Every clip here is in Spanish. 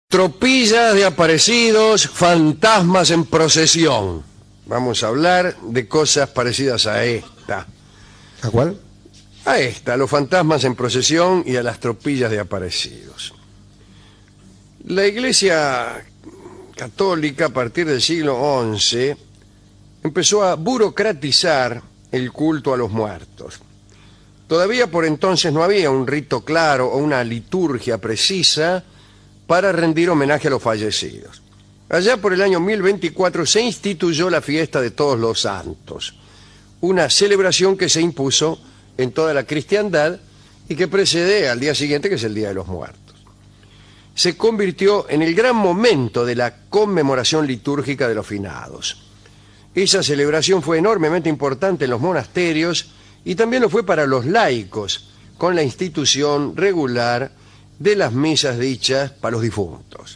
Tropillas de aparecidos, fantasmas en procesión. Vamos a hablar de cosas parecidas a esta. ¿A cuál? A esta, a los fantasmas en procesión y a las tropillas de aparecidos. La Iglesia Católica, a partir del siglo XI, empezó a burocratizar el culto a los muertos. Todavía por entonces no había un rito claro o una liturgia precisa para rendir homenaje a los fallecidos. Allá por el año 1024 se instituyó la fiesta de Todos los Santos, una celebración que se impuso en toda la cristiandad y que precede al día siguiente, que es el Día de los Muertos. Se convirtió en el gran momento de la conmemoración litúrgica de los finados. Esa celebración fue enormemente importante en los monasterios y también lo fue para los laicos, con la institución regular de las misas dichas para los difuntos.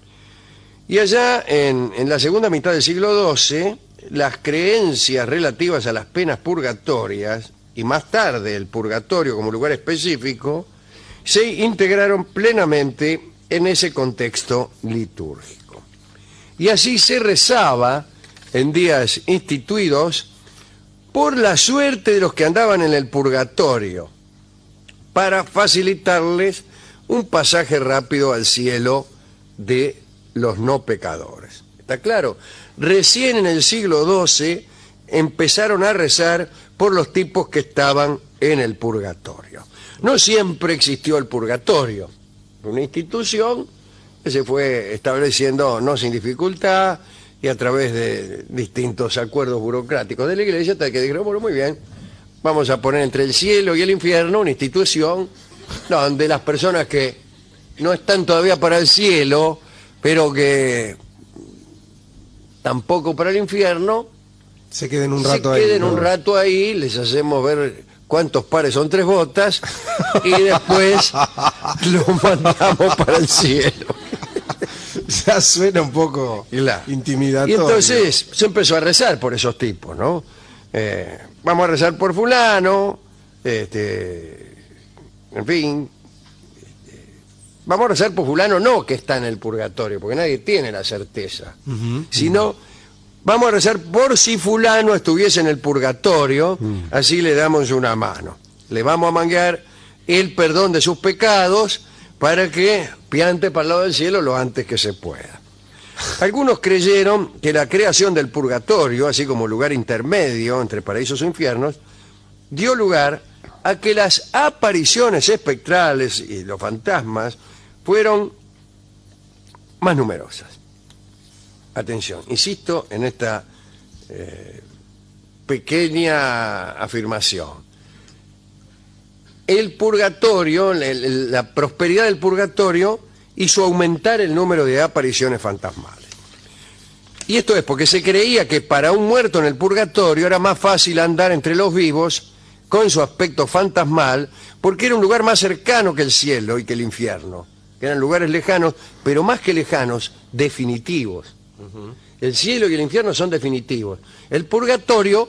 Y allá en la segunda mitad del siglo XII, las creencias relativas a las penas purgatorias, y más tarde el purgatorio como lugar específico, se integraron plenamente en ese contexto litúrgico. Y así se rezaba en días instituidos por la suerte de los que andaban en el purgatorio, para facilitarles un pasaje rápido al cielo de los no pecadores. ¿Está claro? Recién en el siglo XII empezaron a rezar por los tipos que estaban en el purgatorio. No siempre existió el purgatorio. Una institución que se fue estableciendo no sin dificultad y a través de distintos acuerdos burocráticos de la Iglesia, hasta que dijeron, bueno, muy bien, vamos a poner entre el cielo y el infierno una institución donde las personas que no están todavía para el cielo, pero que tampoco para el infierno, se queden un rato ahí. Se queden un rato ahí, les hacemos ver cuántos pares son 3 botas y después los mandamos para el cielo. Ya suena un poco intimidatorio. Y entonces se empezó a rezar por esos tipos, ¿no? Vamos a rezar por fulano, en fin. Vamos a rezar por fulano, no que está en el purgatorio, porque nadie tiene la certeza, sino vamos a rezar por si fulano estuviese en el purgatorio, así le damos una mano. Le vamos a manguear el perdón de sus pecados para que piante para el lado del cielo lo antes que se pueda. Algunos creyeron que la creación del purgatorio, así como lugar intermedio entre paraísos e infiernos, dio lugar a que las apariciones espectrales y los fantasmas fueron más numerosas. Atención, insisto en esta pequeña afirmación. El purgatorio, la prosperidad del purgatorio hizo aumentar el número de apariciones fantasmales. Y esto es porque se creía que para un muerto en el purgatorio era más fácil andar entre los vivos con su aspecto fantasmal, porque era un lugar más cercano que el cielo y que el infierno, que eran lugares lejanos, pero más que lejanos, definitivos. El cielo y el infierno son definitivos. El purgatorio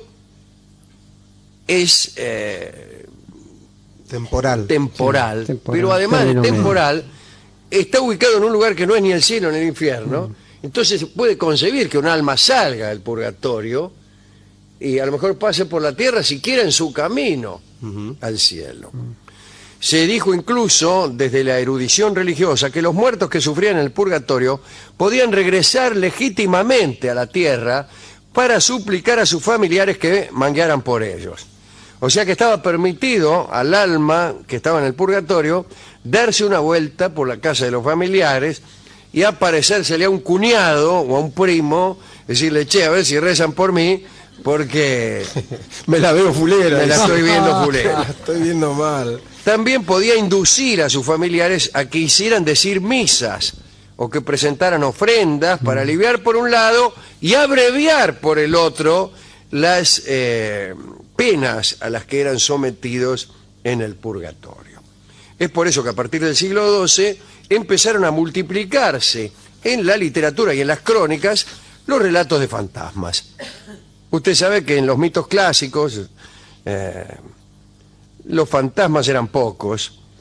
es temporal, pero además de temporal, está ubicado en un lugar que no es ni el cielo ni el infierno. Entonces se puede concebir que un alma salga del purgatorio y a lo mejor pase por la tierra siquiera en su camino al cielo. Se dijo incluso desde la erudición religiosa que los muertos que sufrían el purgatorio podían regresar legítimamente a la tierra para suplicar a sus familiares que manguearan por ellos. O sea que estaba permitido al alma que estaba en el purgatorio darse una vuelta por la casa de los familiares y aparecérsele a un cuñado o a un primo, decirle, che, a ver si rezan por mí, porque me la veo fulera. Me la estoy viendo fulera. La estoy viendo mal. También podía inducir a sus familiares a que hicieran decir misas o que presentaran ofrendas para aliviar por un lado y abreviar por el otro las penas a las que eran sometidos en el purgatorio. Es por eso que a partir del siglo XII empezaron a multiplicarse en la literatura y en las crónicas los relatos de fantasmas. Usted sabe que en los mitos clásicos los fantasmas eran pocos,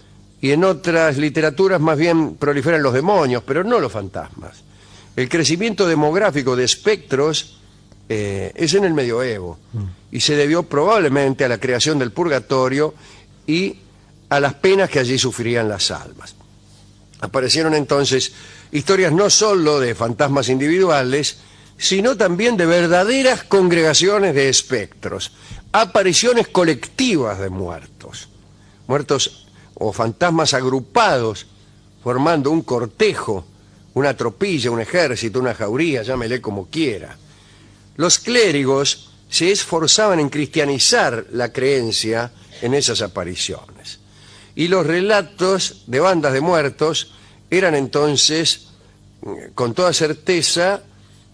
y en otras literaturas más bien proliferan los demonios, pero no los fantasmas. El crecimiento demográfico de espectros es en el medioevo y se debió probablemente a la creación del purgatorio y a las penas que allí sufrían las almas. Aparecieron entonces historias no solo de fantasmas individuales, sino también de verdaderas congregaciones de espectros, apariciones colectivas de muertos, muertos o fantasmas agrupados, formando un cortejo, una tropilla, un ejército, una jauría, llámele como quiera. Los clérigos se esforzaban en cristianizar la creencia en esas apariciones. Y los relatos de bandas de muertos eran entonces, con toda certeza,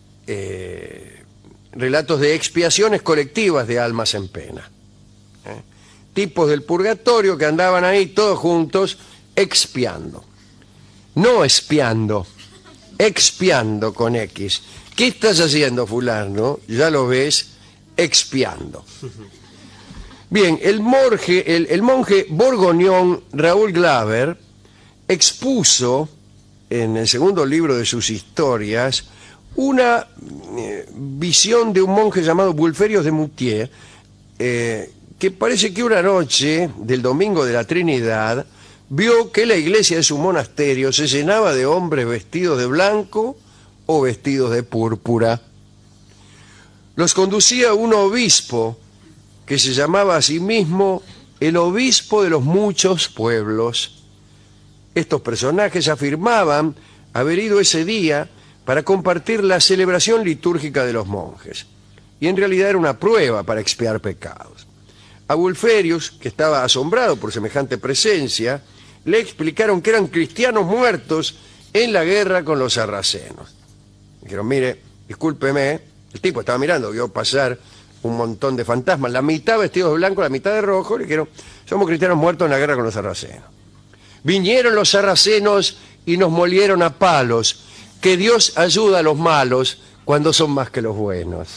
relatos de expiaciones colectivas de almas en pena. Tipos del purgatorio que andaban ahí todos juntos expiando. No espiando, expiando con X. ¿Qué estás haciendo, fulano? Ya lo ves, expiando. Bien, el monje borgoñón Raúl Glaber expuso en el segundo libro de sus historias una visión de un monje llamado Wulferius de Moutier, que parece que una noche del domingo de la Trinidad vio que la iglesia de su monasterio se llenaba de hombres vestidos de blanco o vestidos de púrpura. Los conducía un obispo que se llamaba a sí mismo el obispo de los muchos pueblos. Estos personajes afirmaban haber ido ese día para compartir la celebración litúrgica de los monjes, y en realidad era una prueba para expiar pecados. A Wulferius, que estaba asombrado por semejante presencia, le explicaron que eran cristianos muertos en la guerra con los sarracenos. Dijeron, mire, discúlpeme, el tipo estaba mirando, vio pasar un montón de fantasmas, la mitad vestidos de blanco, la mitad de rojo, le dijeron, somos cristianos muertos en la guerra con los sarracenos. Vinieron los sarracenos y nos molieron a palos, que Dios ayuda a los malos cuando son más que los buenos.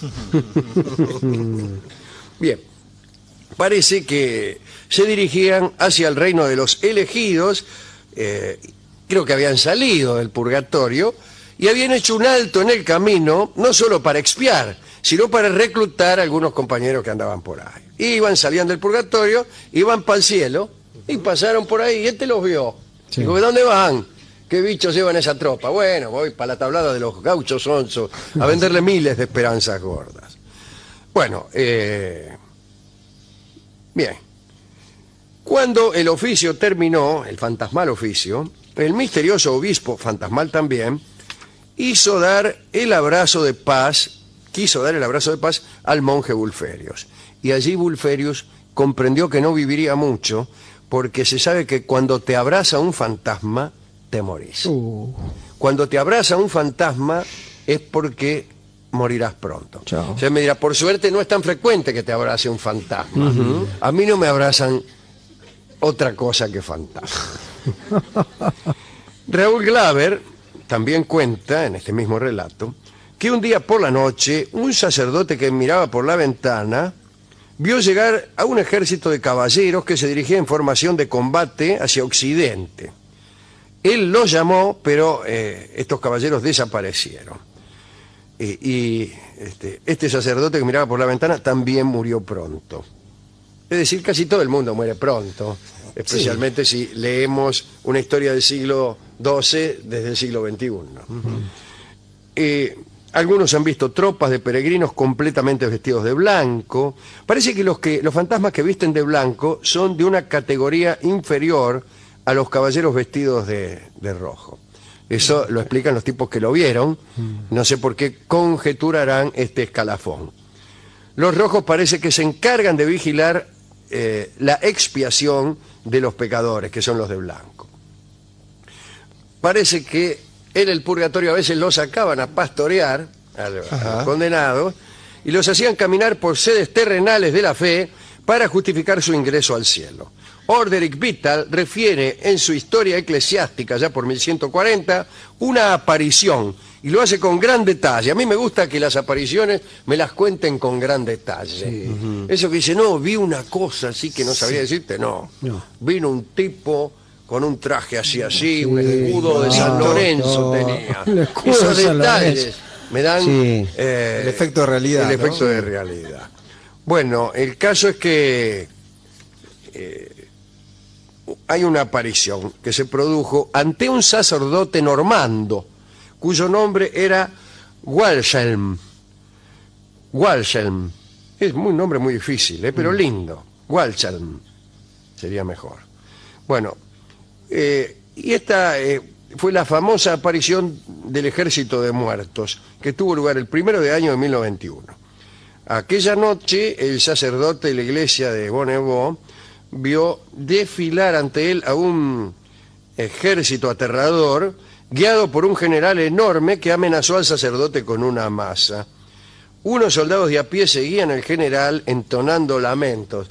Bien, parece que se dirigían hacia el reino de los elegidos, creo que habían salido del purgatorio, y habían hecho un alto en el camino, no solo para expiar, sino para reclutar a algunos compañeros que andaban por ahí. Iban, salían del purgatorio, iban para el cielo, y pasaron por ahí, y este los vio. Sí. Digo, ¿dónde van? ¿Qué bichos llevan esa tropa? Bueno, voy para la tablada de los gauchos onzos a venderle miles de esperanzas gordas. Bueno, bien. Cuando el oficio terminó, el fantasmal oficio, el misterioso obispo, fantasmal también, quiso dar el abrazo de paz al monje Wulferius. Y allí Wulferius comprendió que no viviría mucho, porque se sabe que cuando te abraza un fantasma, te morís. Cuando te abraza un fantasma es porque morirás pronto. Chao. O sea, me dirá, por suerte no es tan frecuente que te abrace un fantasma. A mí no me abrazan otra cosa que fantasma. Raúl Glaber también cuenta, en este mismo relato, que un día por la noche, un sacerdote que miraba por la ventana vio llegar a un ejército de caballeros que se dirigía en formación de combate hacia Occidente. Él los llamó, pero estos caballeros desaparecieron. Este sacerdote que miraba por la ventana también murió pronto. Es decir, casi todo el mundo muere pronto, especialmente si leemos una historia del siglo XII desde el siglo XXI. Algunos han visto tropas de peregrinos completamente vestidos de blanco. Parece que los fantasmas que visten de blanco son de una categoría inferior a los caballeros vestidos de rojo. Eso lo explican los tipos que lo vieron. No sé por qué conjeturarán este escalafón. Los rojos parece que se encargan de vigilar la expiación de los pecadores, que son los de blanco. Parece que en el purgatorio a veces los sacaban a pastorear a los condenados y los hacían caminar por sedes terrenales de la fe para justificar su ingreso al cielo. Orderic Vital refiere en su historia eclesiástica, ya por 1140, una aparición, y lo hace con gran detalle. A mí me gusta que las apariciones me las cuenten con gran detalle. Sí. Eso que dice, no, vi una cosa así que no sabría decirte, no. Vino un tipo con un traje así, un escudo de San Lorenzo tenía. Un escudo Esos de San detalles Lorenzo. me dan Sí. El efecto de realidad, El ¿no? efecto de realidad. Bueno, el caso es que hay una aparición que se produjo ante un sacerdote normando, cuyo nombre era Walselm. Walselm. Es un nombre muy difícil, pero lindo. Walselm sería mejor. Bueno, y esta fue la famosa aparición del Ejército de Muertos, que tuvo lugar el 1 de año de 1921. Aquella noche, el sacerdote de la iglesia de Bonnevaux vio desfilar ante él a un ejército aterrador, guiado por un general enorme que amenazó al sacerdote con una masa. Unos soldados de a pie seguían al general entonando lamentos.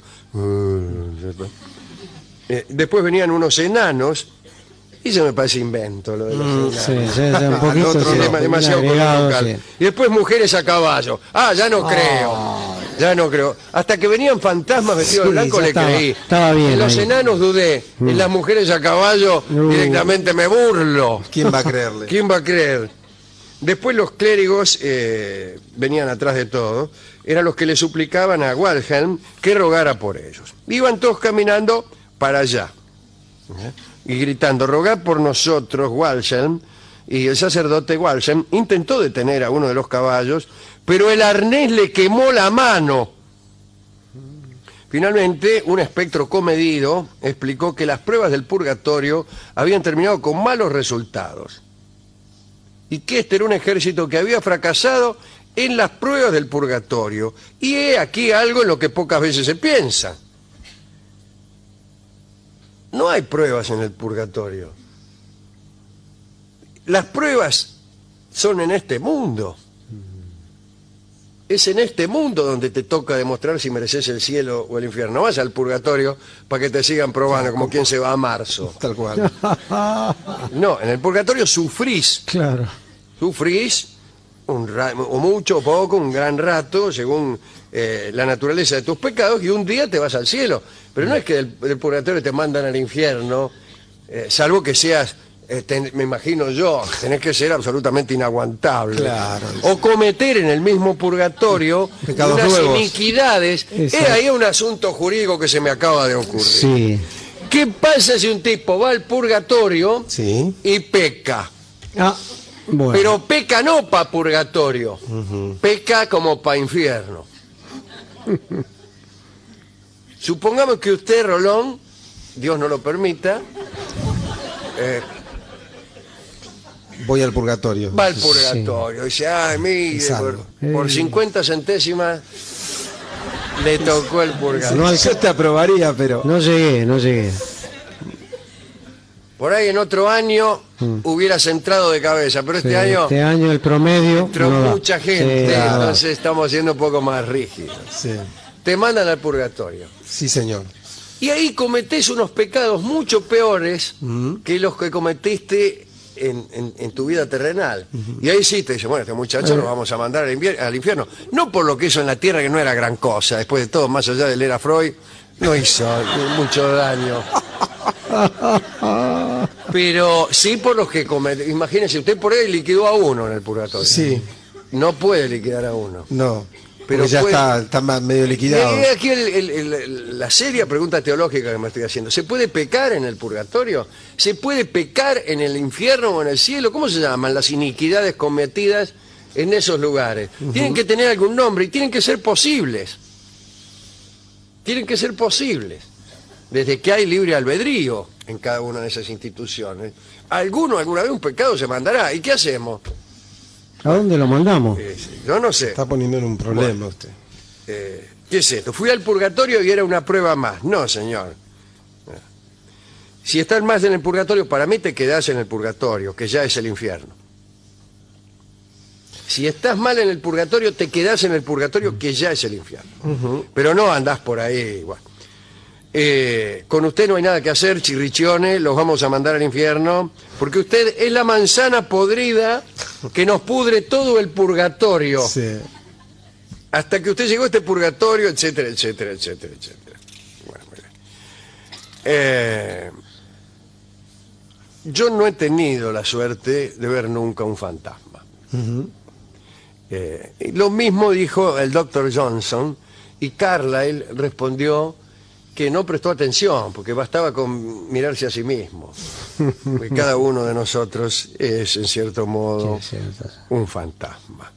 Después venían unos enanos, y eso me parece invento, lo de los enanos. Sí, un poquito, Sí, demasiado coloquial. sí. Y después mujeres a caballo. Ya no creo. Ya no creo. Hasta que venían fantasmas vestidos de blanco ya le creí. estaba bien En los ahí. enanos dudé. En las mujeres a caballo directamente me burlo. ¿Quién va a creerle? ¿Quién va a creer? Después los clérigos venían atrás de todo. Eran los que le suplicaban a Wilhelm que rogara por ellos. Iban todos caminando para allá. Y gritando, rogad por nosotros, Wilhelm. Y el sacerdote Walsen intentó detener a uno de los caballos, pero el arnés le quemó la mano. Finalmente, un espectro comedido explicó que las pruebas del purgatorio habían terminado con malos resultados y que este era un ejército que había fracasado en las pruebas del purgatorio. Y he aquí algo en lo que pocas veces se piensa. No hay pruebas en el purgatorio. Las pruebas son en este mundo. Es en este mundo donde te toca demostrar si mereces el cielo o el infierno. No vas al purgatorio para que te sigan probando como quien se va a marzo. Tal cual. No, en el purgatorio sufrís. Claro. Sufrís o mucho o poco, un gran rato, según la naturaleza de tus pecados, y un día te vas al cielo. Pero no es que del purgatorio te mandan al infierno, salvo que seas... me imagino yo, tenés que ser absolutamente inaguantable. Claro. O cometer en el mismo purgatorio Pecados unas nuevos. iniquidades. Es ahí un asunto jurídico que se me acaba de ocurrir. Sí. ¿Qué pasa si un tipo va al purgatorio Sí. y peca? Bueno. Pero peca no para purgatorio, peca como para infierno. Supongamos que usted, Rolón, Dios no lo permita, voy al purgatorio. va al purgatorio. Dice, ay, mire, por 50 centésimas le tocó el purgatorio. No, yo te aprobaría, pero... No llegué. Por ahí en otro año hubieras entrado de cabeza, pero este año Este año el promedio entró no da. mucha gente, Sí, entonces estamos siendo un poco más rígidos. Sí. Te mandan al purgatorio. Sí, señor. Y ahí cometés unos pecados mucho peores que los que cometiste en tu vida terrenal. Y ahí sí te dicen, bueno, este muchacho lo vamos a mandar al infierno. No por lo que hizo en la tierra, que no era gran cosa. Después de todo, más allá de leer a Freud, no hizo mucho daño. Pero sí por los que cometen. Imagínese, usted por ahí liquidó a uno en el purgatorio. Sí. No puede liquidar a uno. No. Pero Pero ya puede- está medio liquidado. Y aquí la seria pregunta teológica que me estoy haciendo. ¿Se puede pecar en el purgatorio? ¿Se puede pecar en el infierno o en el cielo? ¿Cómo se llaman las iniquidades cometidas en esos lugares? Tienen que tener algún nombre y tienen que ser posibles. Tienen que ser posibles. Desde que hay libre albedrío en cada una de esas instituciones. Alguna vez un pecado se mandará. ¿Y qué hacemos? ¿A dónde lo mandamos? Yo no sé. Está poniendo en un problema usted. ¿Qué es esto? Fui al purgatorio y era una prueba más. No, señor. Si estás más en el purgatorio, para mí te quedás en el purgatorio, que ya es el infierno. Si estás mal en el purgatorio, te quedás en el purgatorio, que ya es el infierno. Pero no andás por ahí igual. Con usted no hay nada que hacer, chirrichones, los vamos a mandar al infierno, porque usted es la manzana podrida que nos pudre todo el purgatorio. Sí. Hasta que usted llegó a este purgatorio, etcétera, etcétera, etcétera, etcétera. Bueno, muy bien. yo no he tenido la suerte de ver nunca un fantasma. Y lo mismo dijo el Dr. Johnson, y Carlyle respondió que no prestó atención, porque bastaba con mirarse a sí mismo. Porque cada uno de nosotros es, en cierto modo, Sí, es cierto. un fantasma.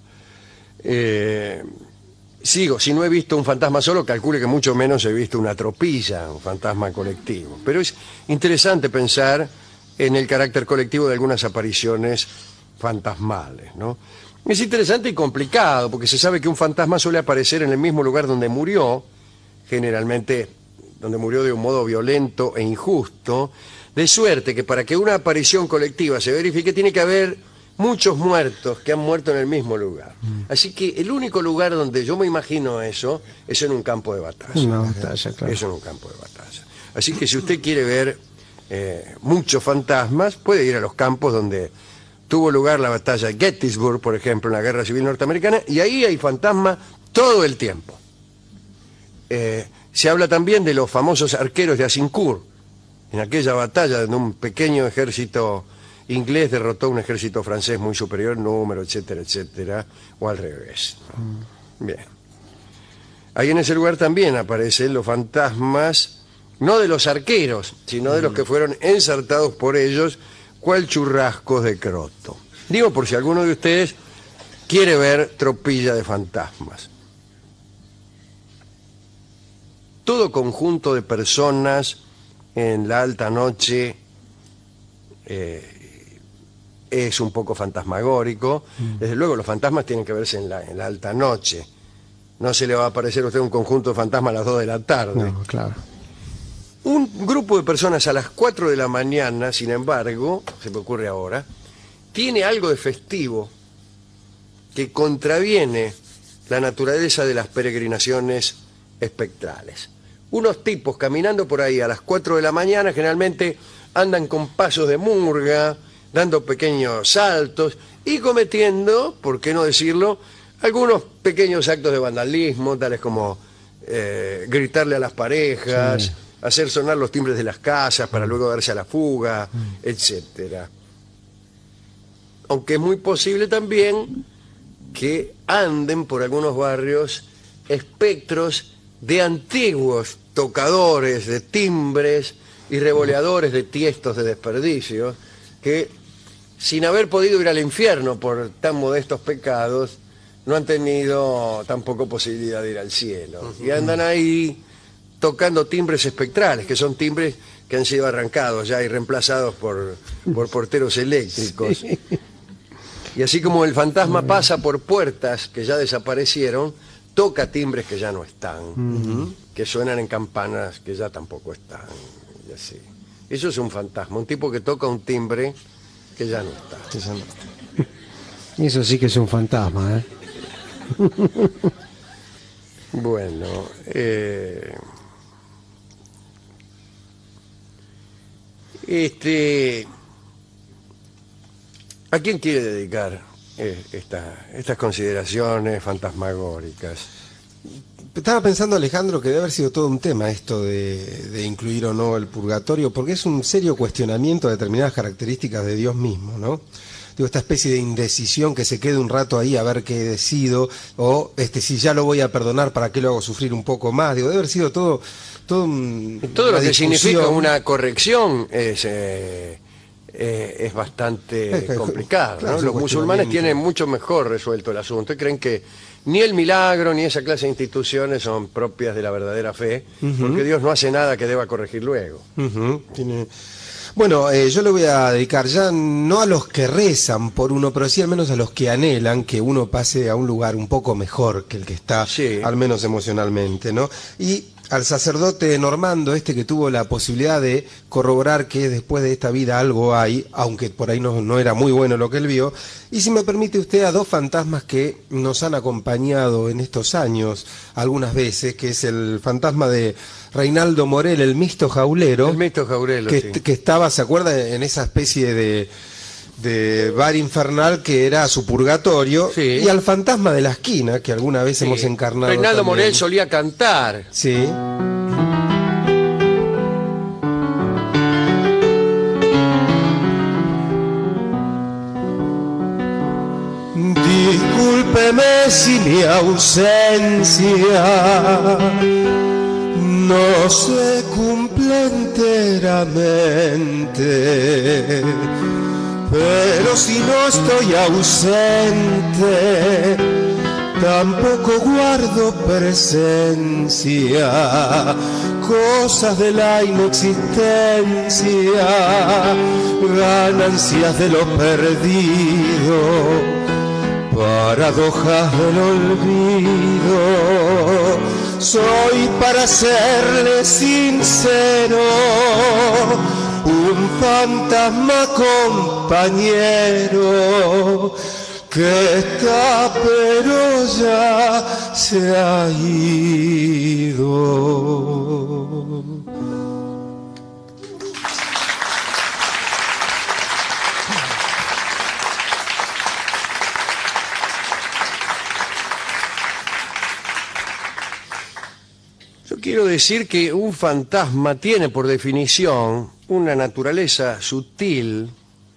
Sigo, si no he visto un fantasma solo, calcule que mucho menos he visto una tropilla, un fantasma colectivo. Pero es interesante pensar en el carácter colectivo de algunas apariciones fantasmales, ¿no? Es interesante y complicado, porque se sabe que un fantasma suele aparecer en el mismo lugar donde murió, generalmente donde murió de un modo violento e injusto, de suerte que para que una aparición colectiva se verifique tiene que haber muchos muertos que han muerto en el mismo lugar. Así que el único lugar donde yo me imagino eso es en un campo de batalla. Una batalla, claro. Es en un campo de batalla. Así que si usted quiere ver muchos fantasmas, puede ir a los campos donde tuvo lugar la batalla de Gettysburg, por ejemplo, en la Guerra Civil Norteamericana, y ahí hay fantasmas todo el tiempo. Se habla también de los famosos arqueros de Azincourt, en aquella batalla donde un pequeño ejército inglés derrotó a un ejército francés muy superior en número, etcétera, etcétera, o al revés. Bien. Ahí en ese lugar también aparecen los fantasmas, no de los arqueros, sino de los que fueron ensartados por ellos, cual churrascos de croto. Digo por si alguno de ustedes quiere ver tropilla de fantasmas. Todo conjunto de personas en la alta noche es un poco fantasmagórico. Desde luego los fantasmas tienen que verse en la alta noche. No se le va a aparecer a usted un conjunto de fantasmas a las 2 de la tarde. No, claro. Un grupo de personas a las 4 de la mañana, sin embargo, se me ocurre ahora, tiene algo de festivo que contraviene la naturaleza de las peregrinaciones espectrales. Unos tipos caminando por ahí a las 4 de la mañana generalmente andan con pasos de murga, dando pequeños saltos y cometiendo, por qué no decirlo, algunos pequeños actos de vandalismo, tales como gritarle a las parejas, Sí. hacer sonar los timbres de las casas para luego darse a la fuga, etcétera. Aunque es muy posible también que anden por algunos barrios espectros de antiguos tocadores de timbres y revoleadores de tiestos de desperdicio que, sin haber podido ir al infierno por tan modestos pecados, no han tenido tampoco posibilidad de ir al cielo. Y andan ahí tocando timbres espectrales, que son timbres que han sido arrancados ya y reemplazados por porteros eléctricos. Sí. Y así como el fantasma pasa por puertas que ya desaparecieron, toca timbres que ya no están, que suenan en campanas que ya tampoco están. Y así. Eso es un fantasma, un tipo que toca un timbre que ya no está. Eso sí que es un fantasma, ¿eh? Bueno, ¿a quién quiere dedicar estas consideraciones fantasmagóricas? Estaba pensando, Alejandro, que debe haber sido todo un tema esto de incluir o no el purgatorio, porque es un serio cuestionamiento de determinadas características de Dios mismo, ¿no? Digo, esta especie de indecisión que se quede un rato ahí a ver qué decido, o si ya lo voy a perdonar, ¿para qué lo hago sufrir un poco más? Digo, debe haber sido todo Todo lo que significa una corrección es bastante complicado, claro, ¿no? es un Los musulmanes cuestionamiento. tienen mucho mejor resuelto el asunto y creen que ni el milagro ni esa clase de instituciones son propias de la verdadera fe, porque Dios no hace nada que deba corregir luego. Bueno, yo le voy a dedicar ya no a los que rezan por uno, pero sí al menos a los que anhelan que uno pase a un lugar un poco mejor que el que está, Sí. al menos emocionalmente, ¿no? Y al sacerdote Normando, que tuvo la posibilidad de corroborar que después de esta vida algo hay, aunque por ahí no era muy bueno lo que él vio, y si me permite usted, a dos fantasmas que nos han acompañado en estos años algunas veces, que es el fantasma de Reinaldo Morel, el Misto Jaulero, El Misto Jaurelo, sí. que estaba, ¿se acuerda?, en esa especie de bar infernal que era su purgatorio, Sí. y al fantasma de la esquina, que alguna vez Sí. hemos encarnado Reinaldo también. Morel solía cantar. Sí. Discúlpeme si mi ausencia no se cumple enteramente, pero si no estoy ausente, tampoco guardo presencia, cosas de la inexistencia, ganancias de lo perdido, paradojas del olvido. Soy, para serle sincero, un fantasma compañero que está pero ya se ha ido. Yo quiero decir que un fantasma tiene por definición una naturaleza sutil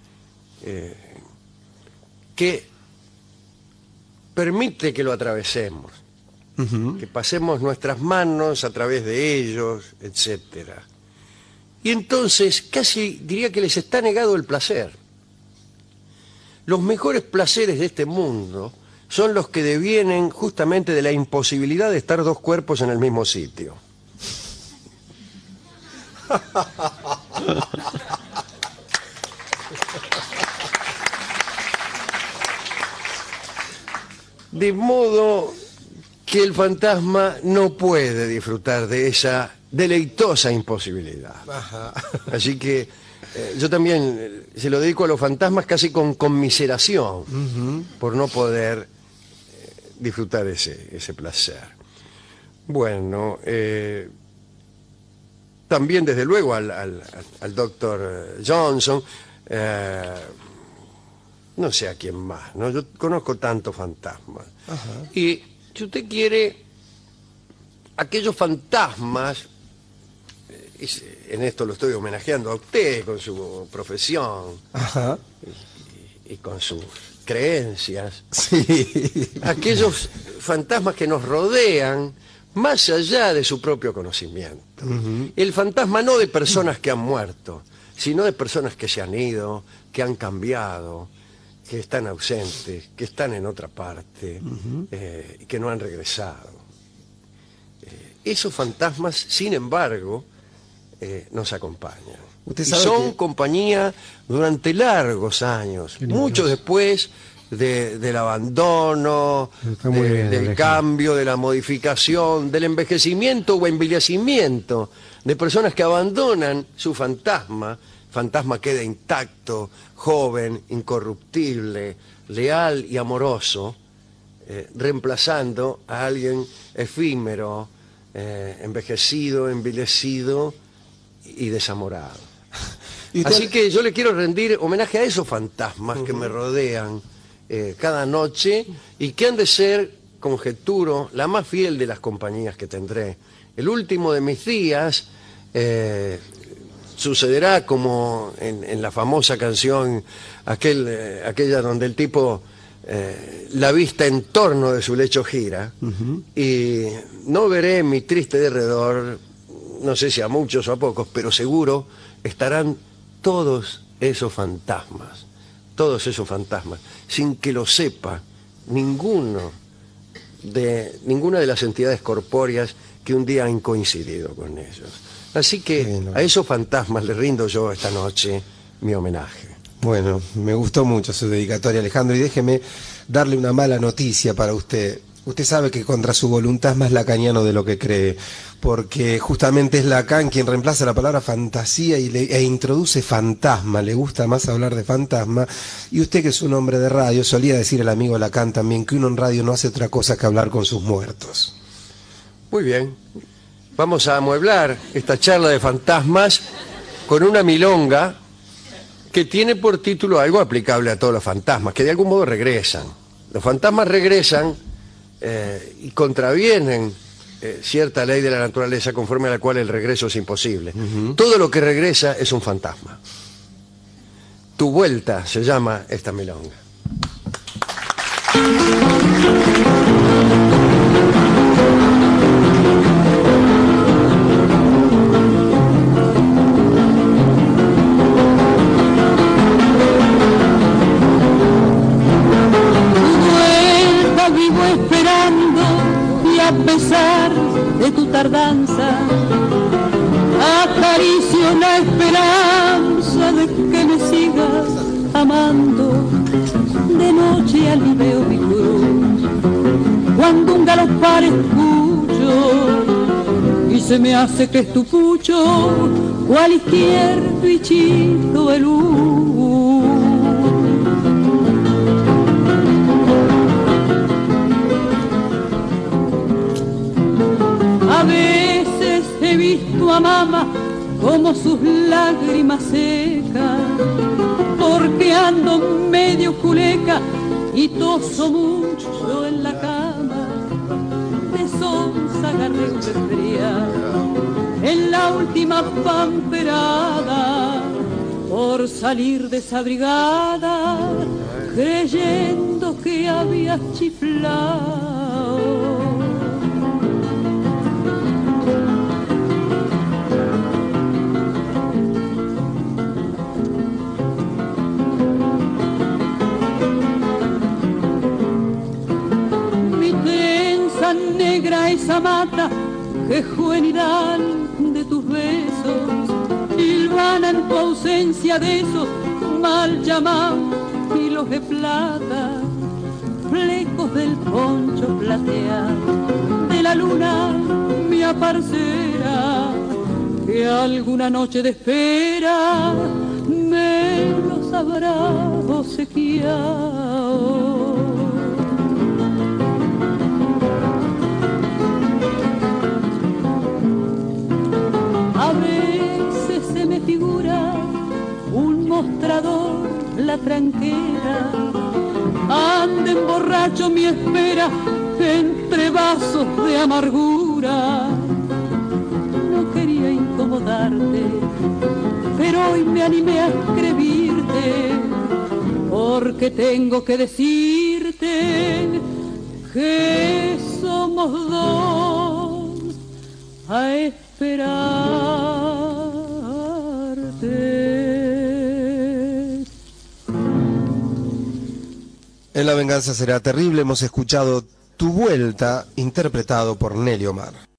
que permite que lo atravesemos, que pasemos nuestras manos a través de ellos, etcétera. Y entonces casi diría que les está negado el placer. Los mejores placeres de este mundo son los que devienen justamente de la imposibilidad de estar dos cuerpos en el mismo sitio. De modo que el fantasma no puede disfrutar de esa deleitosa imposibilidad. Ajá. Así que yo también se lo dedico a los fantasmas casi con conmiseración por no poder disfrutar ese placer. Bueno, también desde luego al doctor Johnson, no sé a quién más, ¿no? Yo conozco tantos fantasmas. Ajá. Y si usted quiere, aquellos fantasmas, en esto lo estoy homenajeando a usted con su profesión, Ajá. y con sus creencias, Sí. aquellos fantasmas que nos rodean más allá de su propio conocimiento. El fantasma no de personas que han muerto, sino de personas que se han ido, que han cambiado, que están ausentes, que están en otra parte, y que no han regresado. Esos fantasmas, sin embargo, nos acompañan. Usted Y sabe son que- compañía durante largos años, mucho después del abandono, Está muy bien, del Alejandro. cambio, de la modificación, del envejecimiento o envilecimiento de personas que abandonan su fantasma queda intacto, joven, incorruptible, leal y amoroso, reemplazando a alguien efímero, envejecido, envilecido y desamorado. Y usted- Así que yo le quiero rendir homenaje a esos fantasmas que me rodean cada noche y que han de ser, conjeturo, la más fiel de las compañías que tendré. El último de mis días sucederá como en la famosa canción, aquella donde el tipo la vista en torno de su lecho gira, y no veré en mi triste derredor, no sé si a muchos o a pocos, pero seguro estarán todos esos fantasmas, sin que lo sepa ninguna de las entidades corpóreas que un día han coincidido con ellos. Así que Bueno. a esos fantasmas les rindo yo esta noche mi homenaje. Bueno, me gustó mucho su dedicatoria, Alejandro, y déjeme darle una mala noticia para usted. Usted sabe que contra su voluntad es más lacaniano de lo que cree, porque justamente es Lacan quien reemplaza la palabra fantasía e introduce fantasma, le gusta más hablar de fantasma, y usted, que es un hombre de radio, solía decir el amigo Lacan también que uno en radio no hace otra cosa que hablar con sus muertos. Muy bien, vamos a amueblar esta charla de fantasmas con una milonga que tiene por título algo aplicable a todos los fantasmas, que de algún modo regresan. Los fantasmas regresan y contravienen cierta ley de la naturaleza conforme a la cual el regreso es imposible. Todo lo que regresa es un fantasma. Tu vuelta se llama esta milonga. a pesar de tu tardanza, acaricio la esperanza de que me sigas amando. De noche aliveo mi cruz cuando un galopar escucho y se me hace que es tu pucho, cual izquierdo bichito de luz. A veces he visto a mamá como sus lágrimas secas, porque ando medio culeca y toso mucho en la cama. De sonza agarré un resfriado en la última pamperada, por salir desabrigada, creyendo que había chiflado. Negra esa mata que juvenil de tus besos hilvana en tu ausencia de esos mal llamados hilos de plata, flecos del poncho plateado de la luna mía parcera, que alguna noche de espera me los habrá obsequiado. A veces se me figura un mostrador, la tranquera, anda en borracho mi espera entre vasos de amargura. No quería incomodarte, pero hoy me animé a escribirte, porque tengo que decirte que somos dos a esperarte. En La venganza será terrible hemos escuchado Tu vuelta, interpretado por Nelly Omar.